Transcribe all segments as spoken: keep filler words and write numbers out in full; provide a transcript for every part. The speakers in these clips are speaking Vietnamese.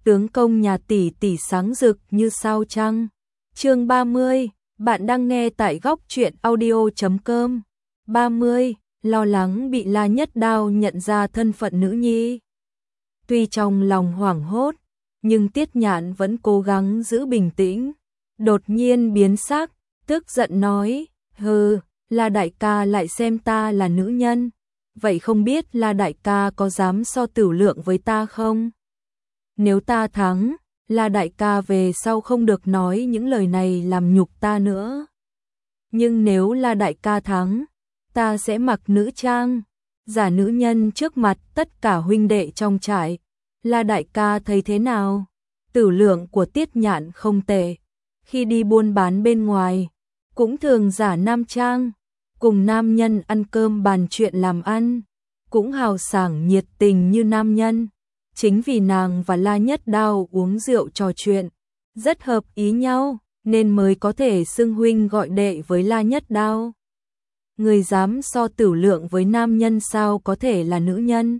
tướng công nhà tỷ tỷ sáng rực như sao trăng. Chương ba mươi, bạn đang nghe tại góc truyện audio chấm com. ba mươi, lo lắng bị La Nhất Đao nhận ra thân phận nữ nhi. Tuy trong lòng hoảng hốt, nhưng Tiết Nhạn vẫn cố gắng giữ bình tĩnh. Đột nhiên biến sắc, tức giận nói, hừ, La đại ca lại xem ta là nữ nhân. Vậy không biết La đại ca có dám so tử lượng với ta không? Nếu ta thắng, La đại ca về sau không được nói những lời này làm nhục ta nữa. Nhưng nếu La đại ca thắng, ta sẽ mặc nữ trang, giả nữ nhân trước mặt tất cả huynh đệ trong trại. La đại ca thấy thế nào? Tử lượng của Tiết Nhạn không tệ, khi đi buôn bán bên ngoài, cũng thường giả nam trang, cùng nam nhân ăn cơm bàn chuyện làm ăn, cũng hào sảng nhiệt tình như nam nhân. Chính vì nàng và La Nhất Đao uống rượu trò chuyện, rất hợp ý nhau, nên mới có thể xưng huynh gọi đệ với La Nhất Đao. Người dám so tử lượng với nam nhân sao có thể là nữ nhân?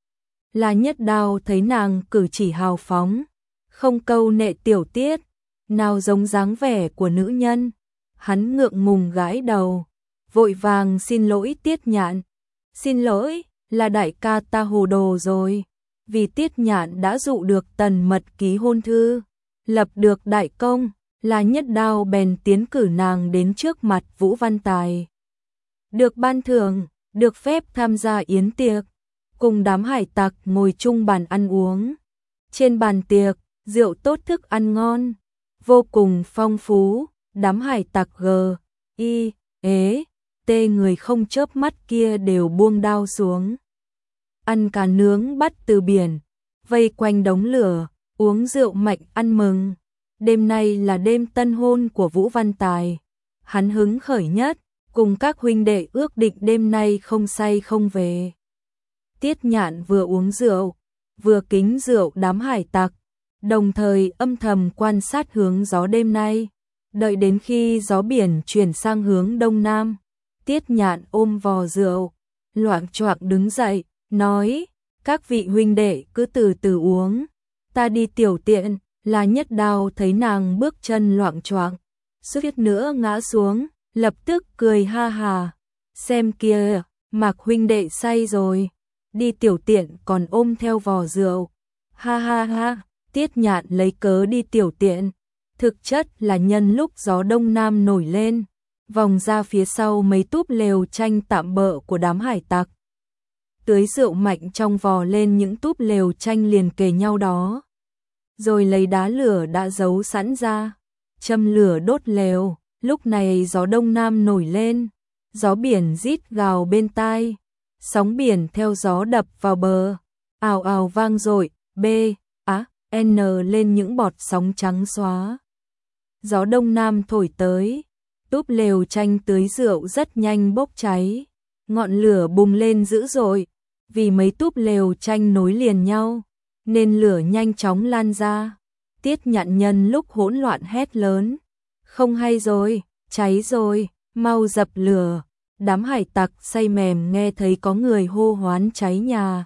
La Nhất Đao thấy nàng cử chỉ hào phóng, không câu nệ tiểu tiết, nào giống dáng vẻ của nữ nhân. Hắn ngượng ngùng gãi đầu, vội vàng xin lỗi Tiết Nhạn. Xin lỗi, là đại ca ta hồ đồ rồi. Vì Tiết Nhạn đã dụ được Tần Mật ký hôn thư, lập được đại công, La Nhất Đao bèn tiến cử nàng đến trước mặt Vũ Văn Tài. Được ban thưởng, được phép tham gia yến tiệc, cùng đám hải tặc ngồi chung bàn ăn uống. Trên bàn tiệc, rượu tốt thức ăn ngon, vô cùng phong phú, đám hải tặc gờ, y, ế, tê người không chớp mắt kia đều buông đao xuống. Ăn cá nướng bắt từ biển, vây quanh đống lửa, uống rượu mạnh ăn mừng. Đêm nay là đêm tân hôn của Vũ Văn Tài. Hắn hứng khởi nhất, cùng các huynh đệ ước định đêm nay không say không về. Tiết Nhạn vừa uống rượu, vừa kính rượu đám hải tặc, đồng thời âm thầm quan sát hướng gió đêm nay. Đợi đến khi gió biển chuyển sang hướng đông nam, Tiết Nhạn ôm vò rượu, loạng choạng đứng dậy, nói, các vị huynh đệ cứ từ từ uống, ta đi tiểu tiện. La Nhất Đao thấy nàng bước chân loạng choạng, suýt nữa ngã xuống, lập tức cười ha hà, xem kia, Mạc huynh đệ say rồi, đi tiểu tiện còn ôm theo vò rượu. Ha ha ha, Tiết Nhạn lấy cớ đi tiểu tiện, thực chất là nhân lúc gió đông nam nổi lên, vòng ra phía sau mấy túp lều tranh tạm bợ của đám hải tặc. Tưới rượu mạnh trong vò lên những túp lều tranh liền kề nhau đó, rồi lấy đá lửa đã giấu sẵn ra, châm lửa đốt lều. Lúc này gió đông nam nổi lên, gió biển rít gào bên tai, sóng biển theo gió đập vào bờ, ào ào vang dội, b, á, n lên những bọt sóng trắng xóa. Gió đông nam thổi tới, túp lều tranh tưới rượu rất nhanh bốc cháy, ngọn lửa bùng lên dữ dội, vì mấy túp lều tranh nối liền nhau, nên lửa nhanh chóng lan ra. Tiết Nhạn nhân lúc hỗn loạn hét lớn, không hay rồi, cháy rồi, mau dập lửa. Đám hải tặc say mềm nghe thấy có người hô hoán cháy nhà,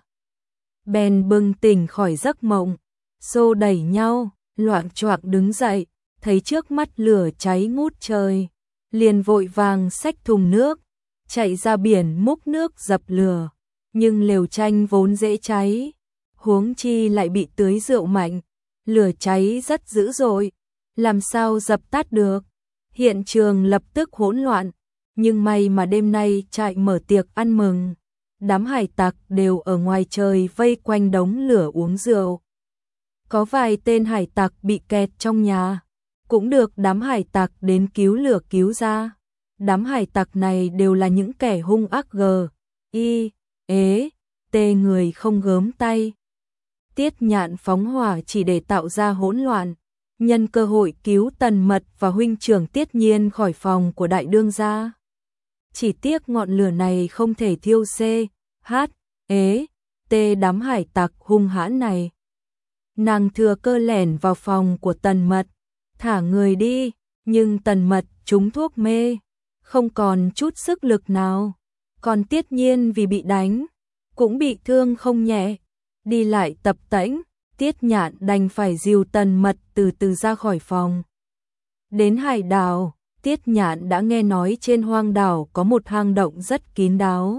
bèn bừng tỉnh khỏi giấc mộng, xô đẩy nhau, loạng choạng đứng dậy, thấy trước mắt lửa cháy ngút trời, liền vội vàng xách thùng nước, chạy ra biển múc nước dập lửa. Nhưng lều tranh vốn dễ cháy, huống chi lại bị tưới rượu mạnh, lửa cháy rất dữ dội, làm sao dập tắt được. Hiện trường lập tức hỗn loạn, nhưng may mà đêm nay trại mở tiệc ăn mừng, đám hải tặc đều ở ngoài trời vây quanh đống lửa uống rượu. Có vài tên hải tặc bị kẹt trong nhà, cũng được đám hải tặc đến cứu lửa cứu ra. Đám hải tặc này đều là những kẻ hung ác gờ, y, ế, tê người không gớm tay. Tiết Nhạn phóng hỏa chỉ để tạo ra hỗn loạn, nhân cơ hội cứu Tần Mật và huynh trưởng Tiết Nhiên khỏi phòng của đại đương gia. Chỉ tiếc ngọn lửa này không thể thiêu c, h, ế, t đám hải tặc hung hãn này. Nàng thừa cơ lẻn vào phòng của Tần Mật, thả người đi, nhưng Tần Mật trúng thuốc mê, không còn chút sức lực nào. Còn Tiết Nhiên vì bị đánh, cũng bị thương không nhẹ, đi lại tập tễnh, Tiết Nhạn đành phải dìu Tần Mật từ từ ra khỏi phòng. Đến hải đảo, Tiết Nhạn đã nghe nói trên hoang đảo có một hang động rất kín đáo.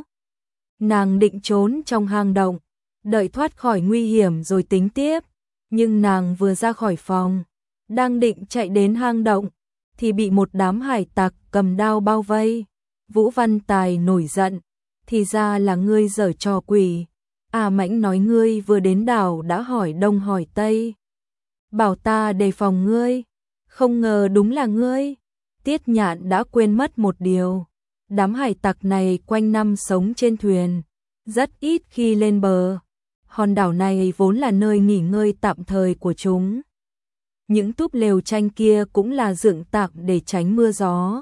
Nàng định trốn trong hang động, đợi thoát khỏi nguy hiểm rồi tính tiếp, nhưng nàng vừa ra khỏi phòng, đang định chạy đến hang động, thì bị một đám hải tặc cầm đao bao vây. Vũ Văn Tài nổi giận, thì ra là ngươi giở trò quỷ. À Mãnh nói ngươi vừa đến đảo đã hỏi đông hỏi tây, bảo ta đề phòng ngươi, không ngờ đúng là ngươi. Tiết Nhạn đã quên mất một điều, đám hải tặc này quanh năm sống trên thuyền, rất ít khi lên bờ. Hòn đảo này vốn là nơi nghỉ ngơi tạm thời của chúng. Những túp lều tranh kia cũng là dựng tạm để tránh mưa gió.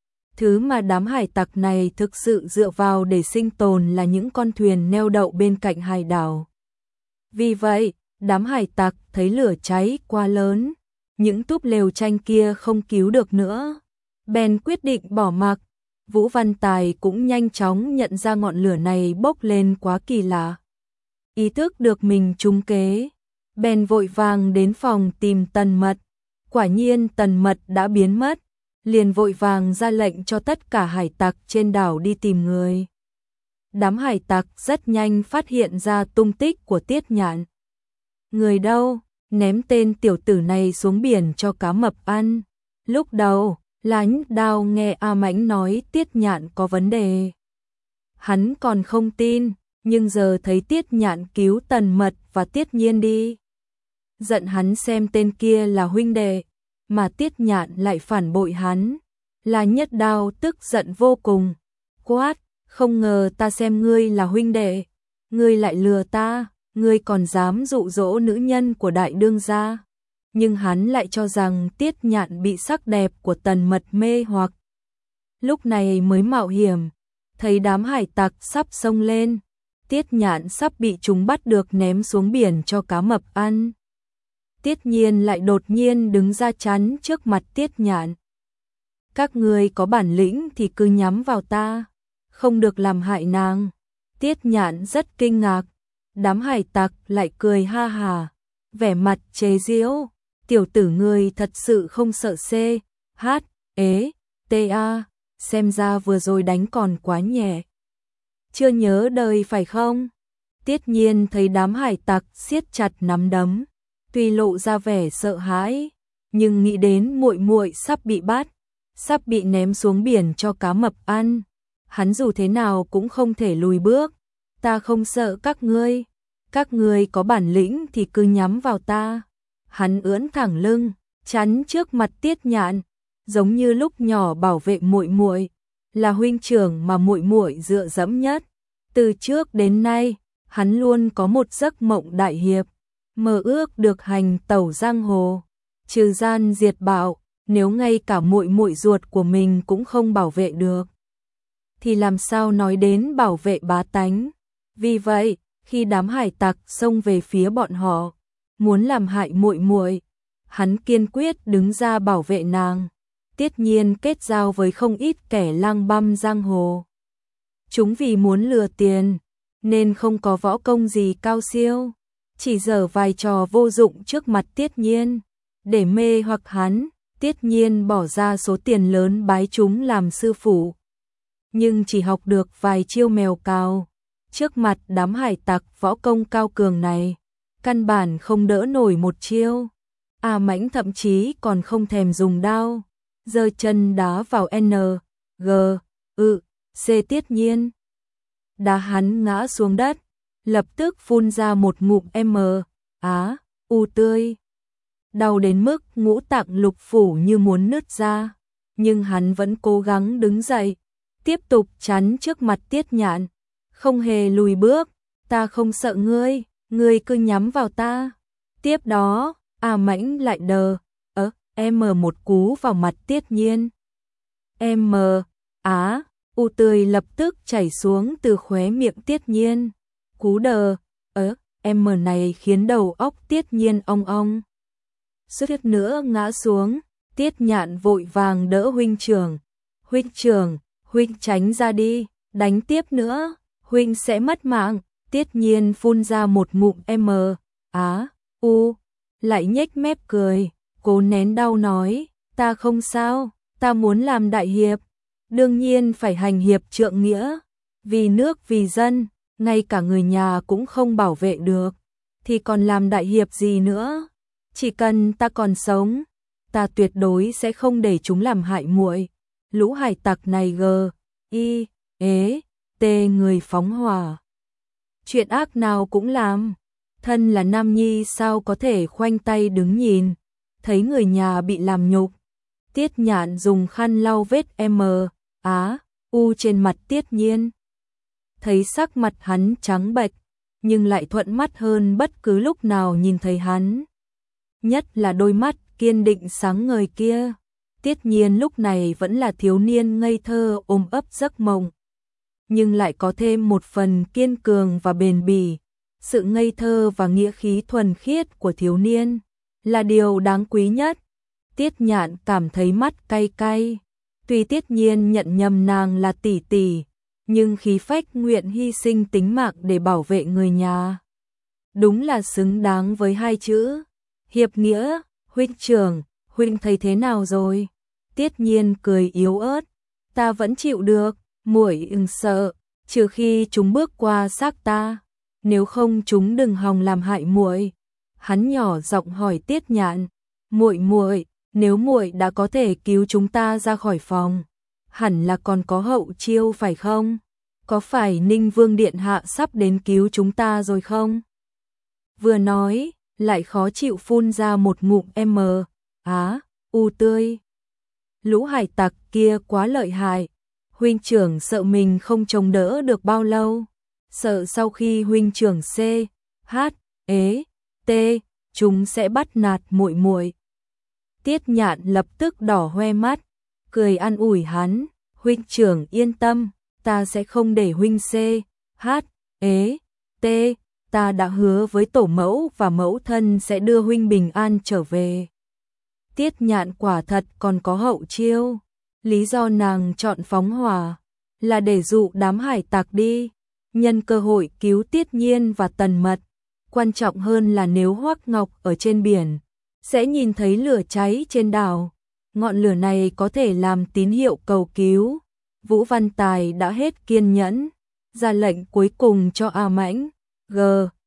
Thứ mà đám hải tặc này thực sự dựa vào để sinh tồn là những con thuyền neo đậu bên cạnh hải đảo. Vì vậy, đám hải tặc thấy lửa cháy quá lớn, những túp lều tranh kia không cứu được nữa, bèn quyết định bỏ mặc. Vũ Văn Tài cũng nhanh chóng nhận ra ngọn lửa này bốc lên quá kỳ lạ. Ý thức được mình trúng kế, bèn vội vàng đến phòng tìm Tần Mật. Quả nhiên Tần Mật đã biến mất, liền vội vàng ra lệnh cho tất cả hải tặc trên đảo đi tìm người. Đám hải tặc rất nhanh phát hiện ra tung tích của Tiết Nhạn. Người đâu? Ném tên tiểu tử này xuống biển cho cá mập ăn. Lúc đầu, Lãnh Đao nghe A Mãnh nói Tiết Nhạn có vấn đề, hắn còn không tin, nhưng giờ thấy Tiết Nhạn cứu Tần Mật và Tiết Nhiên đi, giận hắn xem tên kia là huynh đệ, mà Tiết Nhạn lại phản bội hắn. Là Nhất Đao tức giận vô cùng, quát, không ngờ ta xem ngươi là huynh đệ, ngươi lại lừa ta, ngươi còn dám dụ dỗ nữ nhân của đại đương gia. Nhưng hắn lại cho rằng Tiết Nhạn bị sắc đẹp của Tần Mật mê hoặc. Lúc này mới mạo hiểm, thấy đám hải tặc sắp xông lên, Tiết Nhạn sắp bị chúng bắt được ném xuống biển cho cá mập ăn. Tiết Nhiên lại đột nhiên đứng ra chắn trước mặt Tiết Nhạn. Các ngươi có bản lĩnh thì cứ nhắm vào ta, không được làm hại nàng. Tiết Nhạn rất kinh ngạc, đám hải tặc lại cười ha hà, vẻ mặt chế giễu. Tiểu tử ngươi thật sự không sợ C, H, ế, T A, xem ra vừa rồi đánh còn quá nhẹ. Chưa nhớ đời phải không? Tiết Nhiên thấy đám hải tặc siết chặt nắm đấm, tuy lộ ra vẻ sợ hãi, nhưng nghĩ đến muội muội sắp bị bắt, sắp bị ném xuống biển cho cá mập ăn, hắn dù thế nào cũng không thể lùi bước. Ta không sợ các ngươi, các ngươi có bản lĩnh thì cứ nhắm vào ta. Hắn ưỡn thẳng lưng, chắn trước mặt Tiết Nhạn, giống như lúc nhỏ bảo vệ muội muội, là huynh trưởng mà muội muội dựa dẫm nhất. Từ trước đến nay, hắn luôn có một giấc mộng đại hiệp, mơ ước được hành tẩu giang hồ, trừ gian diệt bạo. Nếu ngay cả muội muội ruột của mình cũng không bảo vệ được, thì làm sao nói đến bảo vệ bá tánh. Vì vậy, khi đám hải tặc xông về phía bọn họ, muốn làm hại muội muội, hắn kiên quyết đứng ra bảo vệ nàng. Tiết Nhiên kết giao với không ít kẻ lang băm giang hồ. Chúng vì muốn lừa tiền, nên không có võ công gì cao siêu, chỉ giở vài trò vô dụng trước mặt Tiết Nhiên, để mê hoặc hắn. Tiết Nhiên bỏ ra số tiền lớn bái chúng làm sư phụ, nhưng chỉ học được vài chiêu mèo cào. Trước mặt đám hải tặc võ công cao cường này, căn bản không đỡ nổi một chiêu. A Mãnh thậm chí còn không thèm dùng đao, giơ chân đá vào N, G, ư, C Tiết Nhiên. Đá hắn ngã xuống đất, lập tức phun ra một ngụm M, Á, U tươi. Đau đến mức ngũ tạng lục phủ như muốn nứt ra, nhưng hắn vẫn cố gắng đứng dậy, tiếp tục chắn trước mặt Tiết Nhạn, không hề lùi bước. Ta không sợ ngươi, ngươi cứ nhắm vào ta. Tiếp đó, A Mãnh lại đờ, ớ, em một cú vào mặt Tiết Nhiên. M, Á, U tươi lập tức chảy xuống từ khóe miệng Tiết Nhiên. Cú đờ, ớ, em này khiến đầu óc Tiết Nhiên ong ong. Suýt nữa ngã xuống, Tiết Nhạn vội vàng đỡ huynh trưởng. Huynh trưởng, huynh tránh ra đi, đánh tiếp nữa, huynh sẽ mất mạng. Tiết Nhiên phun ra một ngụm M, Á, U lại nhếch mép cười, cố nén đau nói, ta không sao, ta muốn làm đại hiệp, đương nhiên phải hành hiệp trượng nghĩa, vì nước vì dân, ngay cả người nhà cũng không bảo vệ được, thì còn làm đại hiệp gì nữa, chỉ cần ta còn sống, ta tuyệt đối sẽ không để chúng làm hại muội. Lũ hải tặc này gờ, y, ế, tê người phóng hỏa. Chuyện ác nào cũng làm, thân là nam nhi sao có thể khoanh tay đứng nhìn, thấy người nhà bị làm nhục. Tiết Nhạn dùng khăn lau vết M, Á, U trên mặt Tiết Nhiên. Thấy sắc mặt hắn trắng bệch, nhưng lại thuận mắt hơn bất cứ lúc nào nhìn thấy hắn. Nhất là đôi mắt kiên định sáng ngời kia. Tiết Nhiên lúc này vẫn là thiếu niên ngây thơ ôm ấp giấc mộng, nhưng lại có thêm một phần kiên cường và bền bỉ. Sự ngây thơ và nghĩa khí thuần khiết của thiếu niên là điều đáng quý nhất. Tiết Nhạn cảm thấy mắt cay cay. Tuy Tiết Nhiên nhận nhầm nàng là tỷ tỷ, nhưng khí phách nguyện hy sinh tính mạng để bảo vệ người nhà. Đúng là xứng đáng với hai chữ. Hiệp nghĩa, huynh trưởng, huynh thấy thế nào rồi? Tiết Nhiên cười yếu ớt. Ta vẫn chịu được, muội đừng sợ, trừ khi chúng bước qua xác ta. Nếu không chúng đừng hòng làm hại muội. Hắn nhỏ giọng hỏi Tiết Nhạn, muội muội, nếu muội đã có thể cứu chúng ta ra khỏi phòng, hẳn là còn có hậu chiêu phải không? Có phải Ninh Vương điện hạ sắp đến cứu chúng ta rồi không? Vừa nói, lại khó chịu phun ra một ngụm M, Á, U tươi. Lũ hải tặc kia quá lợi hại, huynh trưởng sợ mình không chống đỡ được bao lâu, sợ sau khi huynh trưởng C, H, ế, T, chúng sẽ bắt nạt muội muội. Tiết Nhạn lập tức đỏ hoe mắt, cười an ủi hắn, huynh trưởng yên tâm, ta sẽ không để huynh C, H, ế, T, ta đã hứa với tổ mẫu và mẫu thân sẽ đưa huynh bình an trở về. Tiết Nhạn quả thật còn có hậu chiêu, lý do nàng chọn phóng hỏa là để dụ đám hải tặc đi, nhân cơ hội cứu Tiết Nhiên và Tần Mật. Quan trọng hơn là nếu Hoắc Ngọc ở trên biển, sẽ nhìn thấy lửa cháy trên đảo. Ngọn lửa này có thể làm tín hiệu cầu cứu. Vũ Văn Tài đã hết kiên nhẫn, ra lệnh cuối cùng cho A Mãnh, G,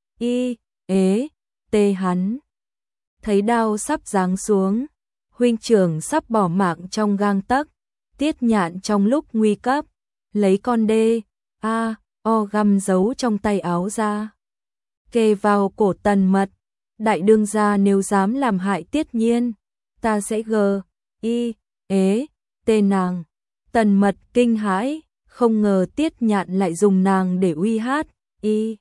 I, ế, T hắn. Thấy đao sắp giáng xuống, huynh trưởng sắp bỏ mạng trong gang tấc. Tiết Nhạn trong lúc nguy cấp, lấy con đê, A, O găm giấu trong tay áo ra, kề vào cổ Tần Mật. Đại đương gia nếu dám làm hại Tiết Nhiên, ta sẽ g, i, ế, tê nàng. Tần Mật kinh hãi, không ngờ Tiết Nhạn lại dùng nàng để uy hát, i,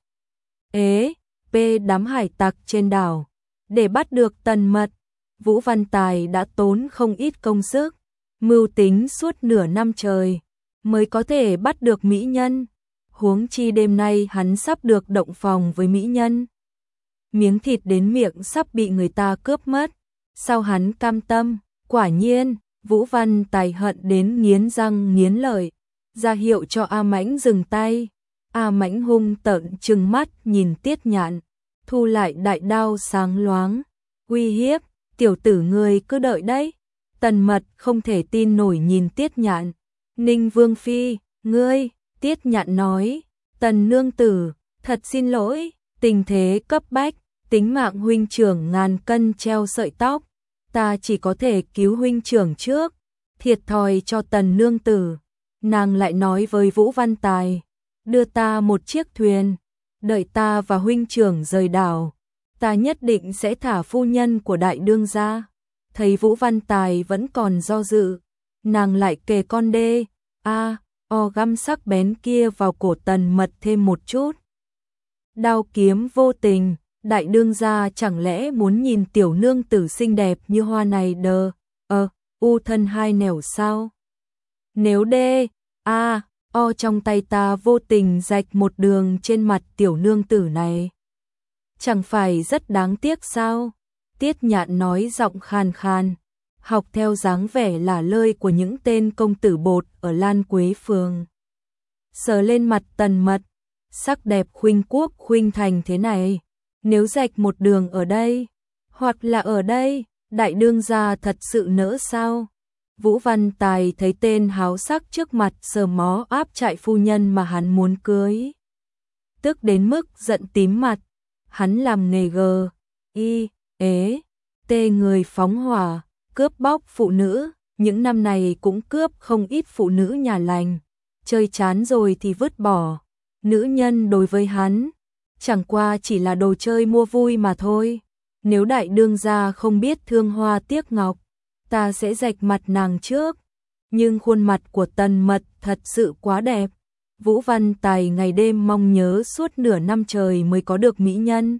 ế, p đám hải tặc trên đảo. Để bắt được Tần Mật, Vũ Văn Tài đã tốn không ít công sức, mưu tính suốt nửa năm trời, mới có thể bắt được mỹ nhân. Huống chi đêm nay hắn sắp được động phòng với mỹ nhân. Miếng thịt đến miệng sắp bị người ta cướp mất. Sao hắn cam tâm? Quả nhiên, Vũ Văn Tài hận đến nghiến răng nghiến lợi, ra hiệu cho A Mãnh dừng tay. A Mãnh hung tợn trừng mắt nhìn Tiết Nhạn, thu lại đại đao sáng loáng, uy hiếp, tiểu tử ngươi cứ đợi đấy. Tần Mật không thể tin nổi nhìn Tiết Nhạn. Ninh Vương Phi, ngươi, Tiết Nhạn nói, Tần nương tử, thật xin lỗi, tình thế cấp bách, tính mạng huynh trưởng ngàn cân treo sợi tóc, ta chỉ có thể cứu huynh trưởng trước, thiệt thòi cho Tần nương tử. Nàng lại nói với Vũ Văn Tài, đưa ta một chiếc thuyền, đợi ta và huynh trưởng rời đảo, ta nhất định sẽ thả phu nhân của đại đương gia. Thấy Vũ Văn Tài vẫn còn do dự, nàng lại kề con đê, a, o găm sắc bén kia vào cổ Tần Mật thêm một chút. Đao kiếm vô tình, đại đương gia chẳng lẽ muốn nhìn tiểu nương tử xinh đẹp như hoa này đờ, ờ, u thân hai nẻo sao? Nếu đê, a, o trong tay ta vô tình rạch một đường trên mặt tiểu nương tử này, chẳng phải rất đáng tiếc sao? Tiết Nhạn nói giọng khàn khàn, học theo dáng vẻ lả lơi của những tên công tử bột ở Lan Quế Phường. Sờ lên mặt Tần Mật, sắc đẹp khuynh quốc khuynh thành thế này, Nếu rạch một đường ở đây, hoặc là ở đây, đại đương gia thật sự nỡ sao? Vũ Văn Tài thấy tên háo sắc trước mặt sờ mó áp trại phu nhân mà hắn muốn cưới. Tức đến mức giận tím mặt, hắn làm nghề gờ, y, ế, tê người phóng hỏa, cướp bóc phụ nữ, những năm này cũng cướp không ít phụ nữ nhà lành, chơi chán rồi thì vứt bỏ. Nữ nhân đối với hắn, chẳng qua chỉ là đồ chơi mua vui mà thôi. Nếu đại đương gia không biết thương hoa tiếc ngọc, ta sẽ rạch mặt nàng trước. Nhưng khuôn mặt của Tần Mật thật sự quá đẹp. Vũ Văn Tài ngày đêm mong nhớ suốt nửa năm trời mới có được mỹ nhân.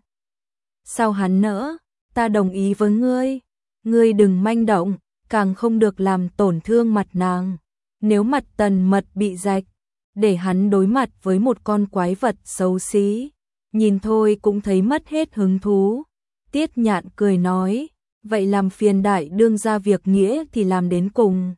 Sao hắn nỡ? Ta đồng ý với ngươi. Ngươi đừng manh động, càng không được làm tổn thương mặt nàng. Nếu mặt Tần Mật bị rạch, để hắn đối mặt với một con quái vật xấu xí, nhìn thôi cũng thấy mất hết hứng thú. Tiết Nhạn cười nói, vậy làm phiền đại đương gia việc nghĩa thì làm đến cùng.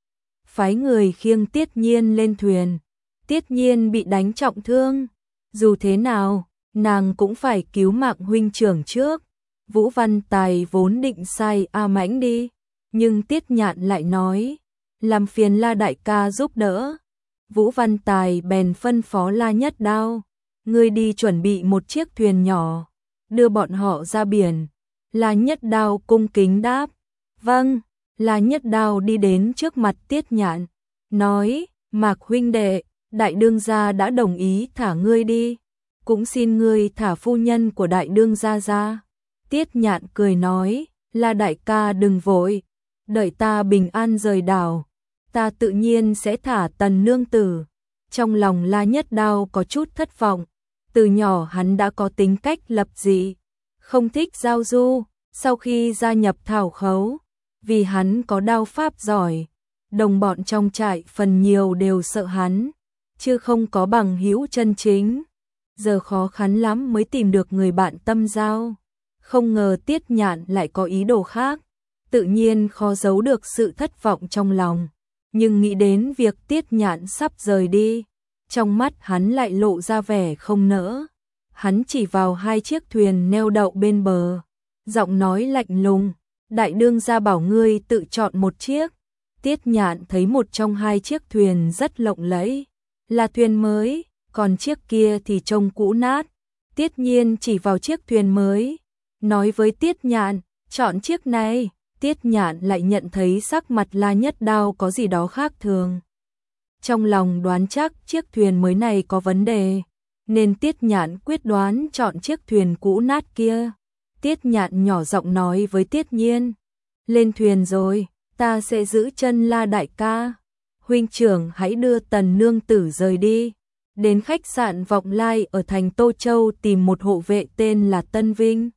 Phái người khiêng Tiết Nhiên lên thuyền. Tiết Nhiên bị đánh trọng thương, dù thế nào, nàng cũng phải cứu mạng huynh trưởng trước. Vũ Văn Tài vốn định sai A Mãnh đi, nhưng Tiết Nhạn lại nói, làm phiền La đại ca giúp đỡ. Vũ Văn Tài bèn phân phó La Nhất Đao, ngươi đi chuẩn bị một chiếc thuyền nhỏ, đưa bọn họ ra biển. La Nhất Đao cung kính đáp, vâng. La Nhất Đao đi đến trước mặt Tiết Nhạn, nói, Mạc huynh đệ, đại đương gia đã đồng ý thả ngươi đi, cũng xin ngươi thả phu nhân của đại đương gia ra. Tiết Nhạn cười nói, La đại ca đừng vội, đợi ta bình an rời đảo, ta tự nhiên sẽ thả Tần nương tử. Trong lòng La Nhất Đao có chút thất vọng, từ nhỏ hắn đã có tính cách lập dị, không thích giao du. Sau khi gia nhập Thảo Khấu, vì hắn có đao pháp giỏi, đồng bọn trong trại phần nhiều đều sợ hắn, chứ không có bằng hữu chân chính. Giờ khó khăn lắm mới tìm được người bạn tâm giao. Không ngờ Tiết Nhạn lại có ý đồ khác, tự nhiên khó giấu được sự thất vọng trong lòng. Nhưng nghĩ đến việc Tiết Nhạn sắp rời đi, trong mắt hắn lại lộ ra vẻ không nỡ. Hắn chỉ vào hai chiếc thuyền neo đậu bên bờ, giọng nói lạnh lùng, đại đương gia bảo ngươi tự chọn một chiếc. Tiết Nhạn thấy một trong hai chiếc thuyền rất lộng lẫy, là thuyền mới, còn chiếc kia thì trông cũ nát. Tiết Nhiên chỉ vào chiếc thuyền mới, nói với Tiết Nhạn, chọn chiếc này. Tiết Nhạn lại nhận thấy sắc mặt La Nhất Đao có gì đó khác thường. Trong lòng đoán chắc chiếc thuyền mới này có vấn đề, nên Tiết Nhạn quyết đoán chọn chiếc thuyền cũ nát kia. Tiết Nhạn nhỏ giọng nói với Tiết Nhiên, lên thuyền rồi, ta sẽ giữ chân La đại ca. Huynh trưởng hãy đưa Tần nương tử rời đi. Đến khách sạn Vọng Lai ở thành Tô Châu tìm một hộ vệ tên là Tân Vinh.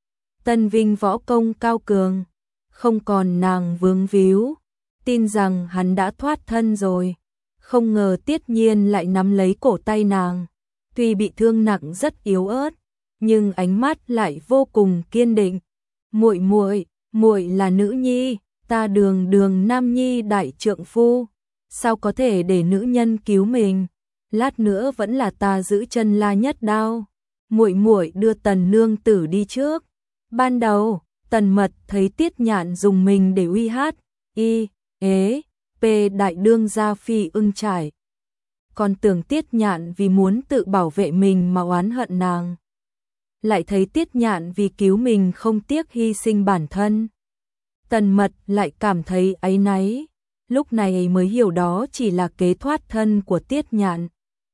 Tân Vinh võ công cao cường, không còn nàng vướng víu, tin rằng hắn đã thoát thân rồi. Không ngờ Tiết Nhiên lại nắm lấy cổ tay nàng, tuy bị thương nặng rất yếu ớt, nhưng ánh mắt lại vô cùng kiên định. Muội muội, muội là nữ nhi, ta đường đường nam nhi đại trượng phu, sao có thể để nữ nhân cứu mình? Lát nữa vẫn là ta giữ chân La Nhất Đao. Muội muội đưa Tần nương tử đi trước. Ban đầu, Tần Mật thấy Tiết Nhạn dùng mình để uy hát, y, ế, p đại đương gia phi ưng trải. Còn tưởng Tiết Nhạn vì muốn tự bảo vệ mình mà oán hận nàng. Lại thấy Tiết Nhạn vì cứu mình không tiếc hy sinh bản thân. Tần Mật lại cảm thấy áy náy, lúc này mới hiểu đó chỉ là kế thoát thân của Tiết Nhạn.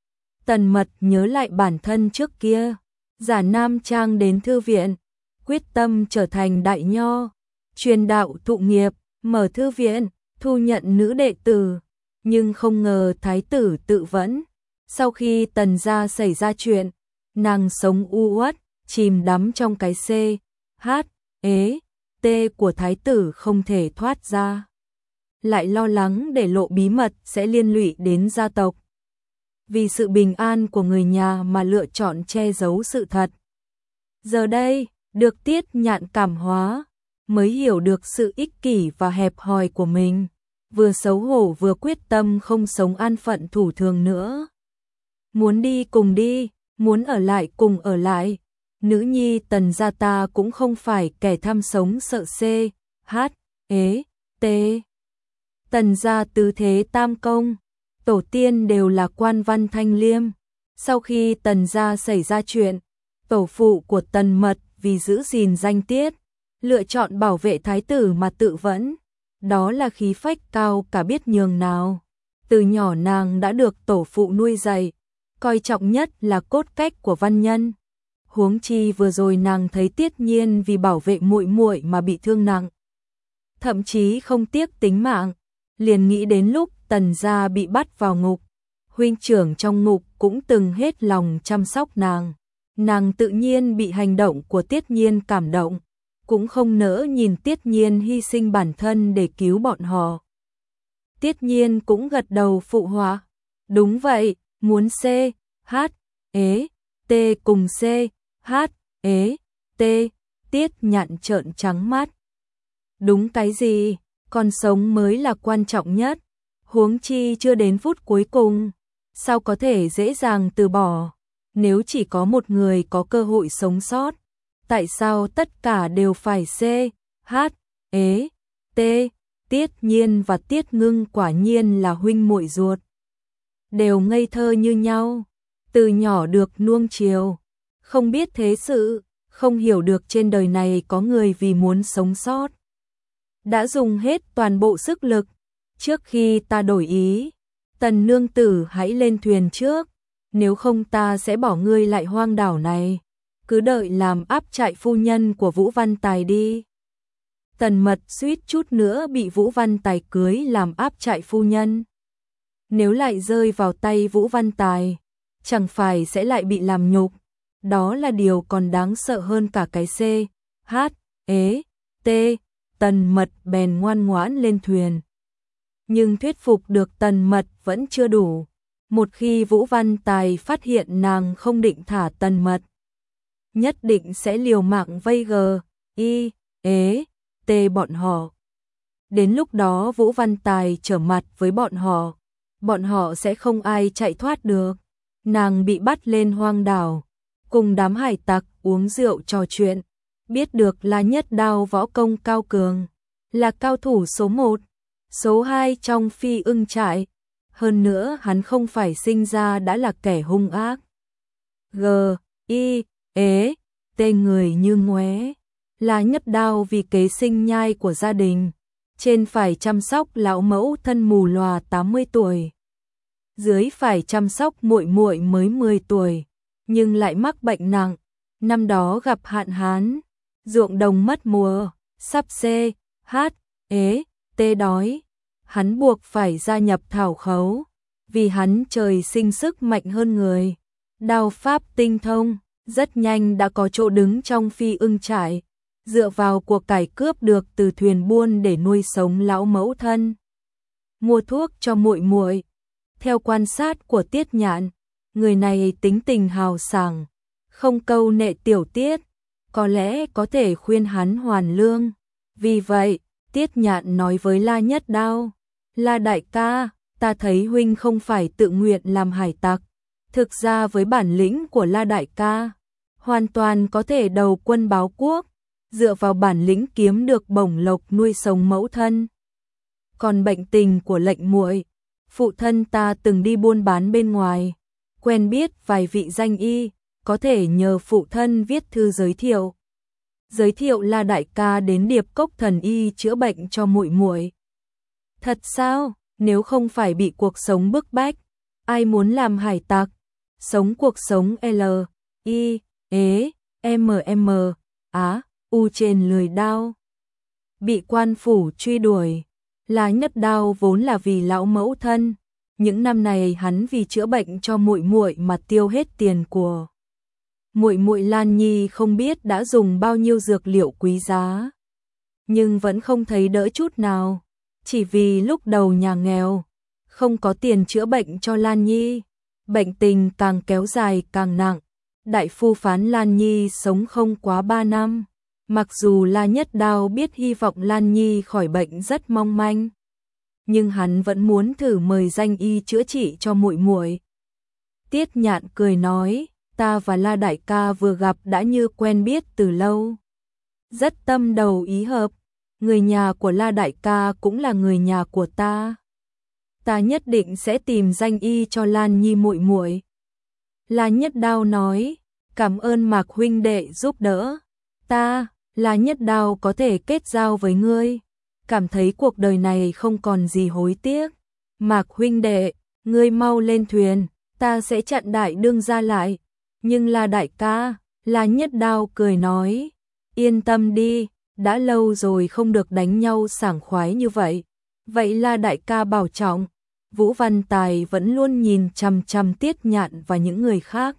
Tần Mật nhớ lại bản thân trước kia, giả nam trang đến thư viện, quyết tâm trở thành đại nho, truyền đạo thụ nghiệp, mở thư viện, thu nhận nữ đệ tử, nhưng không ngờ thái tử tự vẫn. Sau khi Tần gia xảy ra chuyện, nàng sống u uất, chìm đắm trong cái c, h, ế, t của thái tử không thể thoát ra. Lại lo lắng để lộ bí mật sẽ liên lụy đến gia tộc. Vì sự bình an của người nhà mà lựa chọn che giấu sự thật. Giờ đây, được Tiết Nhạn cảm hóa, mới hiểu được sự ích kỷ và hẹp hòi của mình, vừa xấu hổ vừa quyết tâm không sống an phận thủ thường nữa. Muốn đi cùng đi, muốn ở lại cùng ở lại, nữ nhi Tần gia ta cũng không phải kẻ tham sống sợ C, H, ế, T. Tần gia tứ thế tam công, tổ tiên đều là quan văn thanh liêm. Sau khi Tần gia xảy ra chuyện, tổ phụ của Tần Mật vì giữ gìn danh tiết, lựa chọn bảo vệ thái tử mà tự vẫn. Đó là khí phách cao cả biết nhường nào. Từ nhỏ nàng đã được tổ phụ nuôi dạy, coi trọng nhất là cốt cách của văn nhân. Huống chi vừa rồi nàng thấy Tiết Nhiên vì bảo vệ muội muội mà bị thương nặng, thậm chí không tiếc tính mạng, liền nghĩ đến lúc Tần gia bị bắt vào ngục, huynh trưởng trong ngục cũng từng hết lòng chăm sóc nàng. Nàng tự nhiên bị hành động của Tiết Nhiên cảm động, cũng không nỡ nhìn Tiết Nhiên hy sinh bản thân để cứu bọn họ. Tiết Nhiên cũng gật đầu phụ họa. Đúng vậy, muốn C, H, ế, T cùng C, H, ế, T. Tiết Nhạn trợn trắng mắt. Đúng cái gì, còn sống mới là quan trọng nhất. Huống chi chưa đến phút cuối cùng, sao có thể dễ dàng từ bỏ. Nếu chỉ có một người có cơ hội sống sót, tại sao tất cả đều phải C, H, ế, T. Tiết Nhiên và Tiết Ngưng quả nhiên là huynh muội ruột, đều ngây thơ như nhau, từ nhỏ được nuông chiều, không biết thế sự, không hiểu được trên đời này có người vì muốn sống sót đã dùng hết toàn bộ sức lực. Trước khi ta đổi ý, Tần nương tử hãy lên thuyền trước, nếu không ta sẽ bỏ ngươi lại hoang đảo này, cứ đợi làm áp trại phu nhân của Vũ Văn Tài đi. Tần Mật suýt chút nữa bị Vũ Văn Tài cưới làm áp trại phu nhân. Nếu lại rơi vào tay Vũ Văn Tài, chẳng phải sẽ lại bị làm nhục. Đó là điều còn đáng sợ hơn cả cái C, H, ế, T. Tần Mật bèn ngoan ngoãn lên thuyền. Nhưng thuyết phục được Tần Mật vẫn chưa đủ. Một khi Vũ Văn Tài phát hiện nàng không định thả Tần Mật, nhất định sẽ liều mạng vây gờ, y, ế, T bọn họ. Đến lúc đó Vũ Văn Tài trở mặt với bọn họ, bọn họ sẽ không ai chạy thoát được. Nàng bị bắt lên hoang đảo, cùng đám hải tặc uống rượu trò chuyện, biết được là Nhất Đao võ công cao cường, là cao thủ số một, số hai trong Phi Ưng trại. Hơn nữa hắn không phải sinh ra đã là kẻ hung ác. G, I, ế, T người như ngoé, là Nhất Đao vì kế sinh nhai của gia đình, trên phải chăm sóc lão mẫu thân mù lòa tám mươi tuổi, dưới phải chăm sóc muội muội mới mười tuổi, nhưng lại mắc bệnh nặng. Năm đó gặp hạn hán, ruộng đồng mất mùa, sắp C, H, ế, T đói, hắn buộc phải gia nhập thảo khấu, vì hắn trời sinh sức mạnh hơn người, đao pháp tinh thông, rất nhanh đã có chỗ đứng trong Phi Ưng trại, dựa vào cuộc cải cướp được từ thuyền buôn để nuôi sống lão mẫu thân, mua thuốc cho muội muội. Theo quan sát của Tiết Nhạn, người này tính tình hào sảng, không câu nệ tiểu tiết, có lẽ có thể khuyên hắn hoàn lương. Vì vậy, Tiết Nhạn nói với La Nhất Đao, La đại ca, ta thấy huynh không phải tự nguyện làm hải tặc, thực ra với bản lĩnh của La đại ca, hoàn toàn có thể đầu quân báo quốc, dựa vào bản lĩnh kiếm được bổng lộc nuôi sống mẫu thân. Còn bệnh tình của lệnh muội, phụ thân ta từng đi buôn bán bên ngoài, quen biết vài vị danh y, có thể nhờ phụ thân viết thư giới thiệu. Giới thiệu La đại ca đến Điệp Cốc thần y chữa bệnh cho muội muội. Thật sao? Nếu không phải bị cuộc sống bức bách, ai muốn làm hải tặc? Sống cuộc sống L, I, ế, M M, Á, U trên lười đao. Bị quan phủ truy đuổi, La Nhất Đao vốn là vì lão mẫu thân, những năm này hắn vì chữa bệnh cho muội muội mà tiêu hết tiền của. Muội muội Lan Nhi không biết đã dùng bao nhiêu dược liệu quý giá, nhưng vẫn không thấy đỡ chút nào, chỉ vì lúc đầu nhà nghèo, không có tiền chữa bệnh cho Lan Nhi, bệnh tình càng kéo dài càng nặng. Đại phu phán Lan Nhi sống không quá ba năm. Mặc dù La Nhất Đao biết hy vọng Lan Nhi khỏi bệnh rất mong manh, nhưng hắn vẫn muốn thử mời danh y chữa trị cho muội muội. Tiết Nhạn cười nói, ta và La đại ca vừa gặp đã như quen biết từ lâu. Rất tâm đầu ý hợp, người nhà của La đại ca cũng là người nhà của ta. Ta nhất định sẽ tìm danh y cho Lan Nhi muội muội. La Nhất Đao nói, cảm ơn Mạc huynh đệ giúp đỡ. Ta, La Nhất Đao có thể kết giao với ngươi, cảm thấy cuộc đời này không còn gì hối tiếc. Mạc huynh đệ, ngươi mau lên thuyền, ta sẽ chặn đại đương gia lại. Nhưng La đại ca, La Nhất Đao cười nói, yên tâm đi, đã lâu rồi không được đánh nhau sảng khoái như vậy. Vậy La đại ca bảo trọng. Vũ Văn Tài vẫn luôn nhìn chằm chằm Tiết Nhạn và những người khác.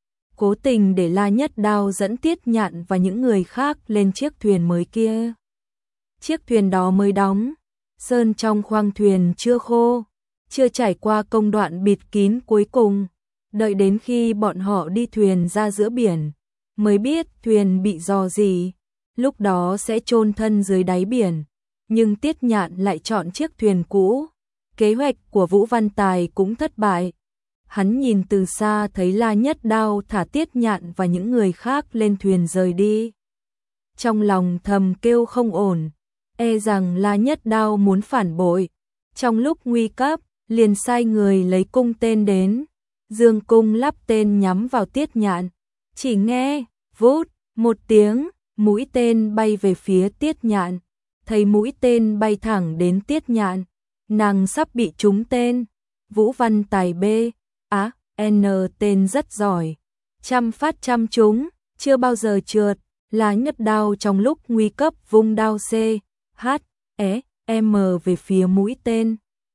Cố tình để La Nhất Đao dẫn Tiết Nhạn và những người khác lên chiếc thuyền mới kia. Chiếc thuyền đó mới đóng, sơn trong khoang thuyền chưa khô, chưa trải qua công đoạn bịt kín cuối cùng. Đợi đến khi bọn họ đi thuyền ra giữa biển, mới biết thuyền bị rò rỉ, lúc đó sẽ chôn thân dưới đáy biển. Nhưng Tiết Nhạn lại chọn chiếc thuyền cũ. Kế hoạch của Vũ Văn Tài cũng thất bại. Hắn nhìn từ xa thấy La Nhất Đao thả Tiết Nhạn và những người khác lên thuyền rời đi. Trong lòng thầm kêu không ổn, e rằng La Nhất Đao muốn phản bội. Trong lúc nguy cấp, liền sai người lấy cung tên đến. Dương cung lắp tên nhắm vào Tiết Nhạn. Chỉ nghe, vút, một tiếng, mũi tên bay về phía Tiết Nhạn. Thấy mũi tên bay thẳng đến Tiết Nhạn, nàng sắp bị trúng tên. Vũ Văn Tài B, á, N tên rất giỏi. Trăm phát trăm trúng, chưa bao giờ trượt. La Nhất Đao trong lúc nguy cấp vung đao C, H, E, M về phía mũi tên.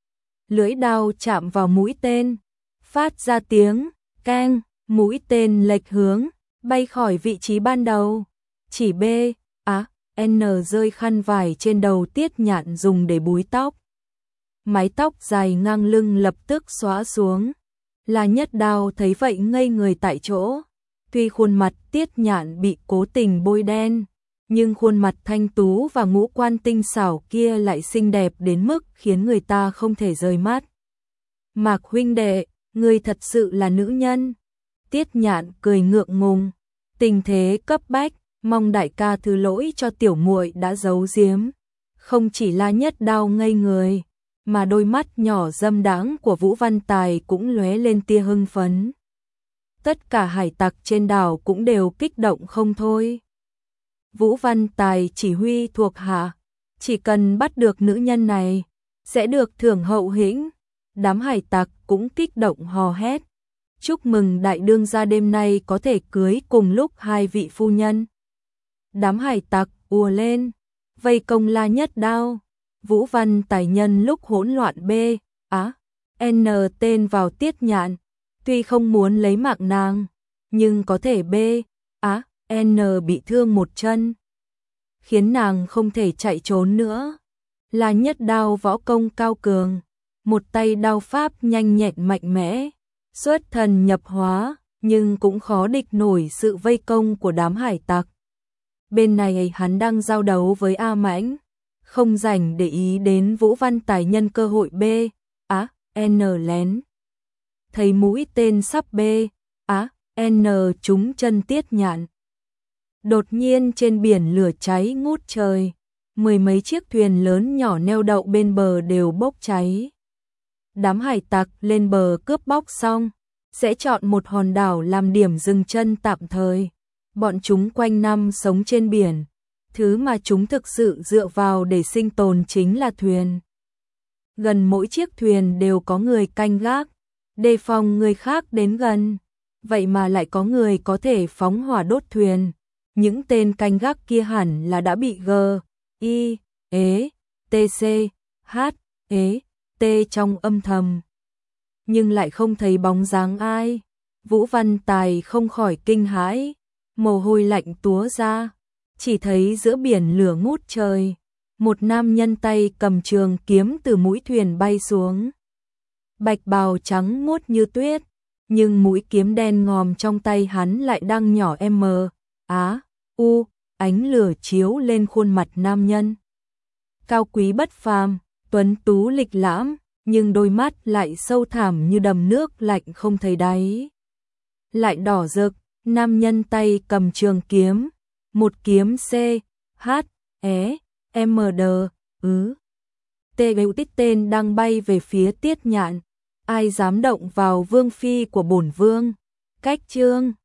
Lưỡi đao chạm vào mũi tên, phát ra tiếng keng, mũi tên lệch hướng, bay khỏi vị trí ban đầu. Chỉ B, á, N rơi khăn vải trên đầu Tiết Nhạn dùng để búi tóc. Mái tóc dài ngang lưng lập tức xóa xuống. La Nhất Đao thấy vậy ngây người tại chỗ. Tuy khuôn mặt Tiết Nhạn bị cố tình bôi đen, nhưng khuôn mặt thanh tú và ngũ quan tinh xảo kia lại xinh đẹp đến mức khiến người ta không thể rời mắt. Mạc huynh đệ, ngươi thật sự là nữ nhân. Tiết Nhạn cười ngượng ngùng. Tình thế cấp bách, mong đại ca thứ lỗi cho tiểu muội đã giấu giếm. Không chỉ La Nhất Đao ngây người, mà đôi mắt nhỏ dâm đãng của Vũ Văn Tài cũng lóe lên tia hưng phấn. Tất cả hải tặc trên đảo cũng đều kích động không thôi. Vũ Văn Tài chỉ huy thuộc hạ, chỉ cần bắt được nữ nhân này, sẽ được thưởng hậu hĩnh. Đám hải tặc cũng kích động hò hét. Chúc mừng đại đương gia đêm nay có thể cưới cùng lúc hai vị phu nhân. Đám hải tặc ùa lên, vây công La Nhất Đao. Vũ Văn Tài nhân lúc hỗn loạn B, á, N tên vào Tiết Nhạn. Tuy không muốn lấy mạng nàng, nhưng có thể B, á, N bị thương một chân, khiến nàng không thể chạy trốn nữa. La Nhất Đao võ công cao cường, một tay đao pháp nhanh nhẹn mạnh mẽ, xuất thần nhập hóa, nhưng cũng khó địch nổi sự vây công của đám hải tặc. Bên này hắn đang giao đấu với A Mãnh, không rảnh để ý đến Vũ Văn Tài nhân cơ hội B, á, N lén. Thấy mũi tên sắp B, á, N trúng chân Tiết Nhạn. Đột nhiên trên biển lửa cháy ngút trời, mười mấy chiếc thuyền lớn nhỏ neo đậu bên bờ đều bốc cháy. Đám hải tặc lên bờ cướp bóc xong, sẽ chọn một hòn đảo làm điểm dừng chân tạm thời. Bọn chúng quanh năm sống trên biển, thứ mà chúng thực sự dựa vào để sinh tồn chính là thuyền. Gần mỗi chiếc thuyền đều có người canh gác, đề phòng người khác đến gần. Vậy mà lại có người có thể phóng hỏa đốt thuyền. Những tên canh gác kia hẳn là đã bị G, I, E, T C, H, E, T trong âm thầm. Nhưng lại không thấy bóng dáng ai. Vũ Văn Tài không khỏi kinh hãi, mồ hôi lạnh túa ra. Chỉ thấy giữa biển lửa ngút trời, một nam nhân tay cầm trường kiếm từ mũi thuyền bay xuống. Bạch bào trắng muốt như tuyết, nhưng mũi kiếm đen ngòm trong tay hắn lại đang nhỏ M, Á, U, ánh lửa chiếu lên khuôn mặt nam nhân. Cao quý bất phàm, tuấn tú lịch lãm, nhưng đôi mắt lại sâu thẳm như đầm nước lạnh không thấy đáy. lại đỏ rực, nam nhân tay cầm trường kiếm, một kiếm C, H, E, M, D, ứ. Tê gấu tít tên đang bay về phía Tiết Nhạn, ai dám động vào vương phi của bổn vương. Cách chương